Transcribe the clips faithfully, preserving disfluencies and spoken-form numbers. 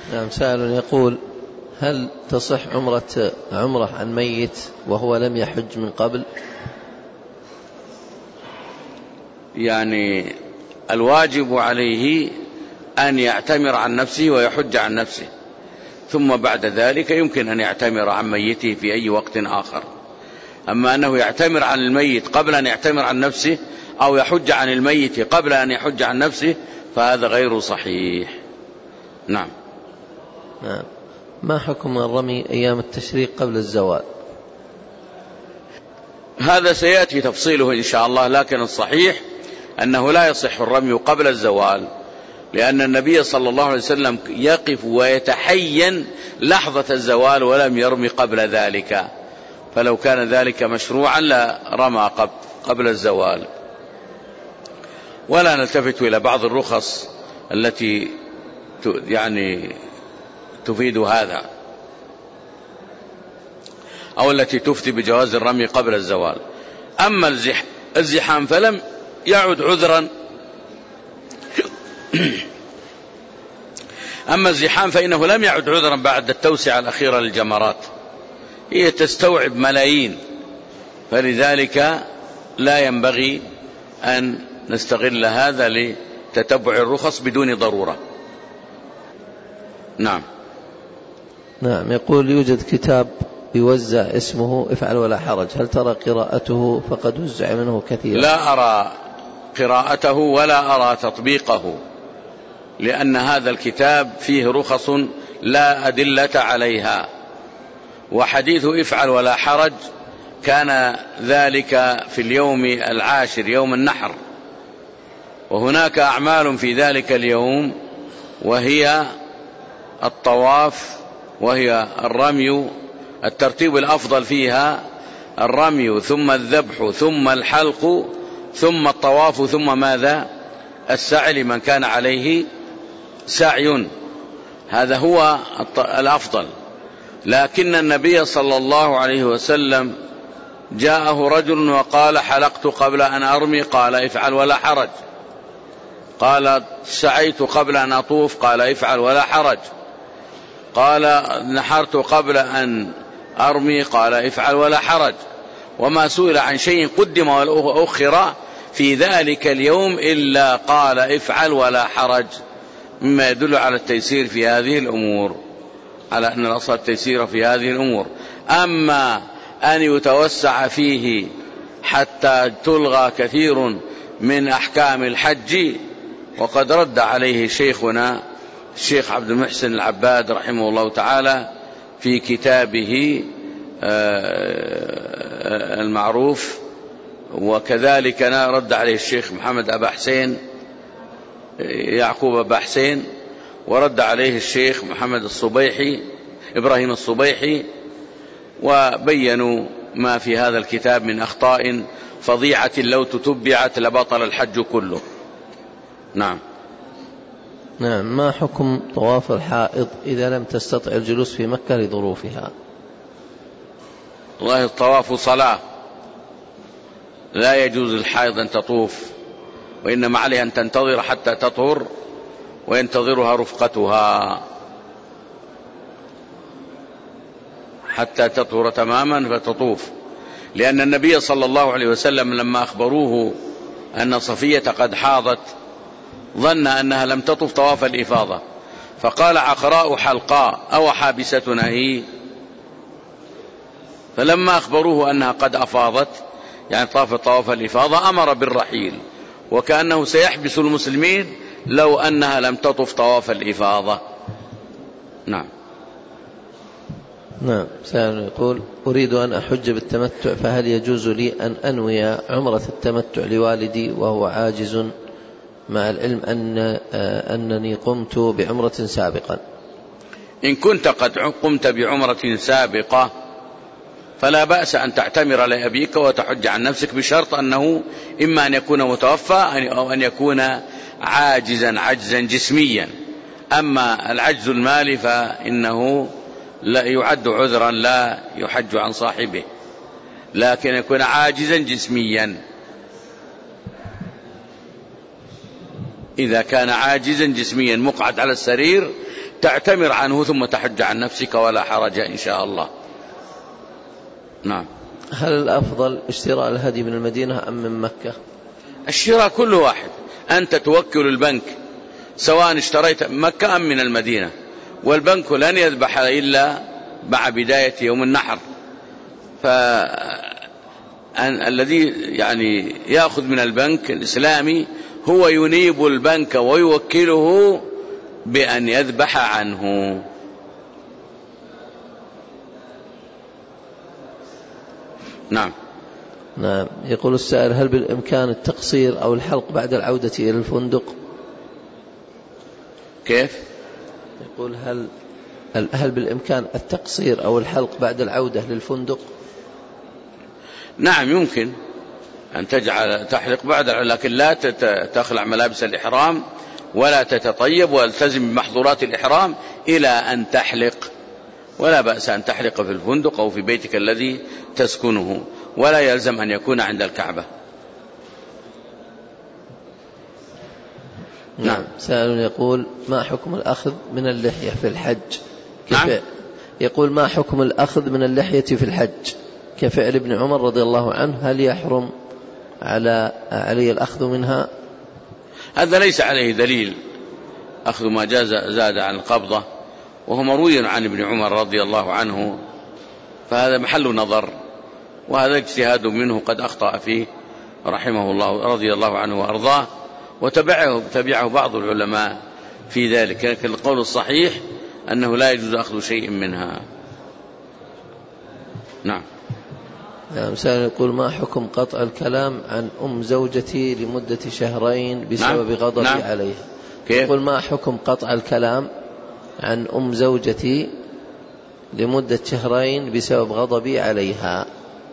نعم. سائل يقول: هل تصح عمرة عمرة عن ميت وهو لم يحج من قبل؟ يعني الواجب عليه أن يعتمر عن نفسه ويحج عن نفسه، ثم بعد ذلك يمكن أن يعتمر عن ميته في أي وقت آخر. أما أنه يعتمر عن الميت قبل أن يعتمر عن نفسه أو يحج عن الميت قبل أن يحج عن نفسه فهذا غير صحيح. نعم. نعم. ما حكم الرمي أيام التشريق قبل الزوال؟ هذا سيأتي تفصيله إن شاء الله، لكن الصحيح أنه لا يصح الرمي قبل الزوال، لأن النبي صلى الله عليه وسلم يقف ويتحين لحظة الزوال ولم يرمي قبل ذلك، فلو كان ذلك مشروعا لا رمى قبل الزوال. ولا نلتفت إلى بعض الرخص التي يعني تفيد هذا أو التي تفتي بجواز الرمي قبل الزوال. أما الزحام فلم يعد عذرا أما الزحام فإنه لم يعد عذرا بعد التوسعة الأخيرة للجمرات، هي تستوعب ملايين، فلذلك لا ينبغي أن نستغل هذا لتتبع الرخص بدون ضرورة. نعم. نعم. يقول: يوجد كتاب يوزع اسمه افعل ولا حرج، هل ترى قراءته فقد وزع منه كثيرا؟ لا أرى قراءته ولا أرى تطبيقه، لأن هذا الكتاب فيه رخص لا أدلة عليها، وحديث افعل ولا حرج كان ذلك في اليوم العاشر يوم النحر، وهناك أعمال في ذلك اليوم وهي الطواف وهي الرمي، الترتيب الأفضل فيها الرمي ثم الذبح ثم الحلق ثم الطواف ثم ماذا؟ السعي لمن كان عليه سعي، هذا هو الأفضل. لكن النبي صلى الله عليه وسلم جاءه رجل وقال: حلقت قبل أن أرمي، قال: افعل ولا حرج. قال: سعيت قبل أن أطوف، قال: افعل ولا حرج. قال: نحرت قبل أن أرمي، قال: افعل ولا حرج. وما سئل عن شيء قدم وأخر في ذلك اليوم إلا قال: افعل ولا حرج، مما يدل على التيسير في هذه الأمور، على أن الأصل التيسير في هذه الأمور. أما أن يتوسع فيه حتى تلغى كثير من أحكام الحج، وقد رد عليه شيخنا الشيخ عبد المحسن العباد رحمه الله تعالى في كتابه المعروف، وكذلك رد عليه الشيخ محمد أبا حسين يعقوب أبا حسين، ورد عليه الشيخ محمد الصبيحي إبراهيم الصبيحي، وبينوا ما في هذا الكتاب من أخطاء فظيعة لو تتبعت لبطل الحج كله. نعم. نعم. ما حكم طواف الحائض إذا لم تستطع الجلوس في مكة لظروفها؟ والله الطواف صلاة، لا يجوز للحائض أن تطوف، وإنما عليها أن تنتظر حتى تطهر وينتظرها رفقتها حتى تطهر تماما فتطوف، لأن النبي صلى الله عليه وسلم لما أخبروه أن صفية قد حاضت ظن أنها لم تطف طواف الإفاضة، فقال: عقراء حلقاء أو حابستنا هي؟ فلما أخبروه أنها قد أفاضت يعني طاف طواف الإفاضة أمر بالرحيل، وكأنه سيحبس المسلمين لو أنها لم تطف طواف الإفاضة. نعم. نعم. سائل يقول: أريد أن أحج بالتمتع، فهل يجوز لي أن أنوي عمرة التمتع لوالدي وهو عاجز، مع العلم أن أنني قمت بعمرة سابقا؟ إن كنت قد قمت بعمرة سابقة فلا بأس أن تعتمر لأبيك وتحج عن نفسك، بشرط أنه إما أن يكون متوفى أو أن يكون عاجزا عجزا جسميا. أما العجز المالي فإنه لا يعد عذرا لا يحج عن صاحبه، لكن يكون عاجزا جسميا. إذا كان عاجزا جسميا مقعد على السرير تعتمر عنه ثم تحج عن نفسك ولا حرج إن شاء الله. نعم. هل الأفضل اشتراء الهدي من المدينة أم من مكة؟ الشراء كل واحد، أنت توكل البنك سواء اشتريت من مكة أم من المدينة، والبنك لن يذبح إلا مع بداية يوم النحر. فالذي يعني يأخذ من البنك الإسلامي هو ينيب البنك ويوكله بأن يذبح عنه. نعم. نعم. يقول السائل: هل بالإمكان التقصير أو الحلق بعد العودة إلى الفندق؟ كيف؟ يقول هل هل بالإمكان التقصير أو الحلق بعد العودة للفندق؟ نعم يمكن أن تجعل تحلق بعد، لكن لا تخلع ملابس الإحرام ولا تتطيب والتزم بمحظورات الإحرام إلى أن تحلق. ولا بأس أن تحلق في الفندق أو في بيتك الذي تسكنه، ولا يلزم أن يكون عند الكعبة. نعم. سائل يقول: ما حكم الأخذ من اللحية في الحج؟ نعم. يقول: ما حكم الأخذ من اللحية في الحج كفعل ابن عمر رضي الله عنه؟ هل يحرم على علي الأخذ منها؟ هذا ليس عليه دليل، أخذ ما جاز زاد عن القبضة، وهو مروي عن ابن عمر رضي الله عنه، فهذا محل نظر، وهذا اجتهاد منه قد أخطأ فيه رحمه الله رضي الله عنه وأرضاه، وتبعه تبعه بعض العلماء في ذلك، لكن القول الصحيح أنه لا يجوز أخذ شيء منها. نعم. سائل يقول: ما حكم قطع الكلام عن أم زوجتي لمدة شهرين بسبب نعم. غضبي نعم. عليها؟ كيف؟ يقول: ما حكم قطع الكلام عن أم زوجتي لمدة شهرين بسبب غضبي عليها؟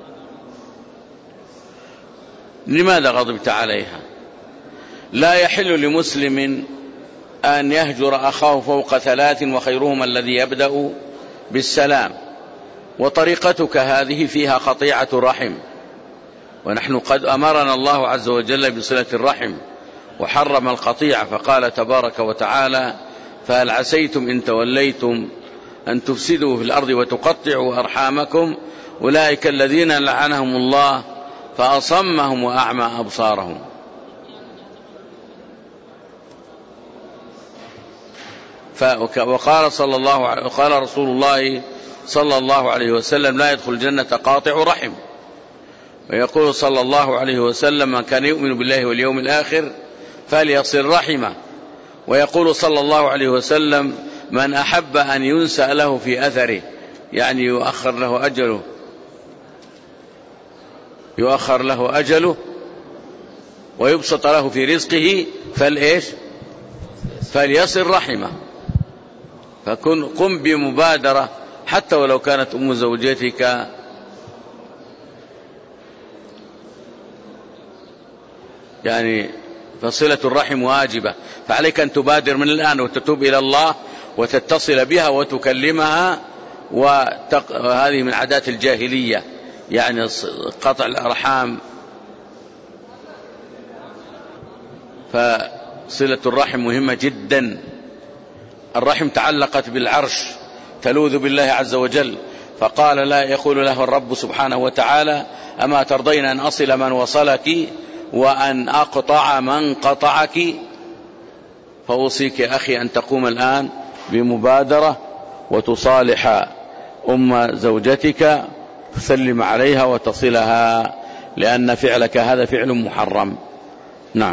لماذا غضبت عليها؟ لا يحل لمسلم أن يهجر أخاه فوق ثلاث وخيرهما الذي يبدأ بالسلام، وطريقتك هذه فيها قطيعة رحم، ونحن قد أمرنا الله عز وجل بصلة الرحم وحرم القطيعة، فقال تبارك وتعالى: فهل عسيتم إن توليتم أن تفسدوا في الأرض وتقطعوا أرحامكم أولئك الذين لعنهم الله فأصمهم وأعمى أبصارهم. وقال صلى الله عليه وقال رسول الله صلى الله عليه وسلم: لا يدخل الجنة قاطع رحم. ويقول صلى الله عليه وسلم: من كان يؤمن بالله واليوم الآخر فليصل رحمه. ويقول صلى الله عليه وسلم: من أحب أن ينسى له في أثره، يعني يؤخر له أجله يؤخر له أجله ويبسط له في رزقه فالإيش فليصل رحمه. فكن قم بمبادرة حتى ولو كانت أم زوجتك يعني، فصلة الرحم واجبة، فعليك أن تبادر من الآن وتتوب إلى الله وتتصل بها وتكلمها. وهذه من عادات الجاهلية، يعني قطع الأرحام. فصلة الرحم مهمة جدا. الرحم تعلقت بالعرش تلوذ بالله عز وجل، فقال لا يقول له الرب سبحانه وتعالى: أما ترضين أن أصل من وصلك وأن أقطع من قطعك؟ فأوصيك يا أخي أن تقوم الآن بمبادرة وتصالح أم زوجتك، تسلم عليها وتصلها، لأن فعلك هذا فعل محرم. نعم.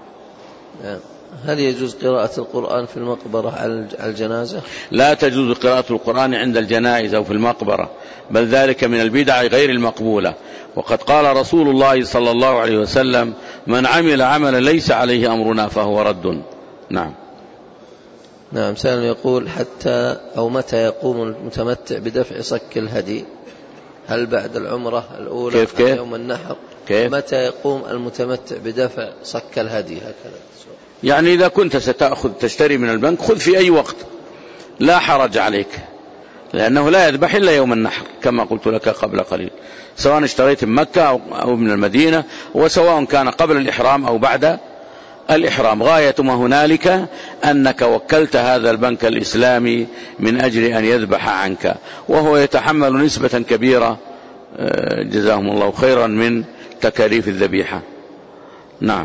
هل يجوز قراءة القرآن في المقبرة على الجنازة؟ لا تجوز قراءة القرآن عند الجنائز أو في المقبرة، بل ذلك من البدع غير المقبولة. وقد قال رسول الله صلى الله عليه وسلم: من عمل عملا ليس عليه أمرنا فهو رد. نعم. نعم. سائل يقول: حتى أو متى يقوم المتمتع بدفع صك الهدي؟ هل بعد العمرة الأولى كيف كيف؟ يوم النحر؟ كيف؟ متى يقوم المتمتع بدفع صك الهدي؟ هكذا. يعني إذا كنت ستأخذ تشتري من البنك خذ في أي وقت، لا حرج عليك، لأنه لا يذبح إلا يوم النحر كما قلت لك قبل قليل، سواء اشتريت من مكة أو من المدينة، وسواء كان قبل الإحرام أو بعد الإحرام. غاية ما هنالك أنك وكلت هذا البنك الإسلامي من أجل أن يذبح عنك، وهو يتحمل نسبة كبيرة جزاهم الله خيرا من تكاليف الذبيحة. نعم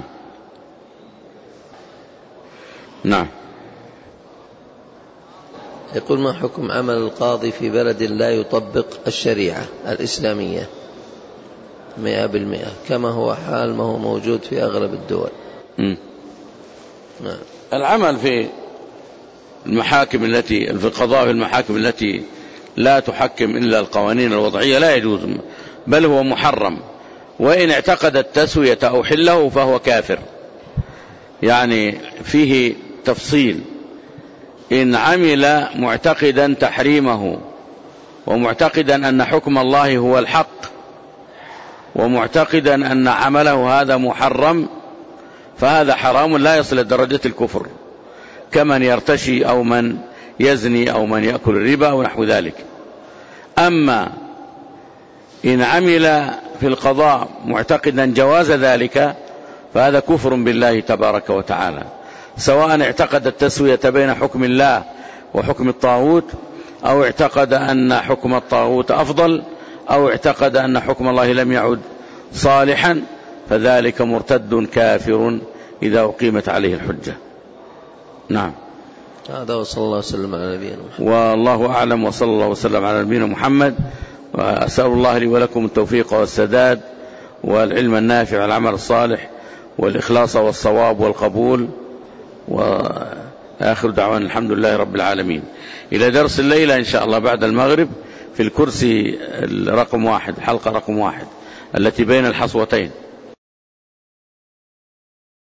نعم. يقول: ما حكم عمل القاضي في بلد لا يطبق الشريعة الإسلامية مئة بالمئة كما هو حال ما هو موجود في أغلب الدول؟ م. نعم. العمل في المحاكم التي في القضاء في المحاكم التي لا تحكم إلا القوانين الوضعية لا يجوز، بل هو محرم، وإن اعتقد التسوية أو حله فهو كافر. يعني فيه تفصيل: إن عمل معتقدا تحريمه ومعتقدا أن حكم الله هو الحق ومعتقدا أن عمله هذا محرم فهذا حرام لا يصل لدرجة الكفر، كمن يرتشي أو من يزني أو من يأكل الربا أو نحو ذلك. أما إن عمل في القضاء معتقدا جواز ذلك فهذا كفر بالله تبارك وتعالى، سواء اعتقد التسوية بين حكم الله وحكم الطاغوت، أو اعتقد أن حكم الطاغوت أفضل، أو اعتقد أن حكم الله لم يعد صالحا، فذلك مرتد كافر إذا أقيمت عليه الحجة. نعم. هذا وصلى الله وسلم على نبينا محمد. والله أعلم، وصلى الله وسلم على نبينا محمد. وأسأل الله لي ولكم التوفيق والسداد والعلم النافع والعمل الصالح والإخلاص والصواب والقبول، وآخر دعوانا الحمد لله رب العالمين. إلى درس الليلة إن شاء الله بعد المغرب في الكرسي رقم واحد، حلقة رقم واحد التي بين الحصوتين.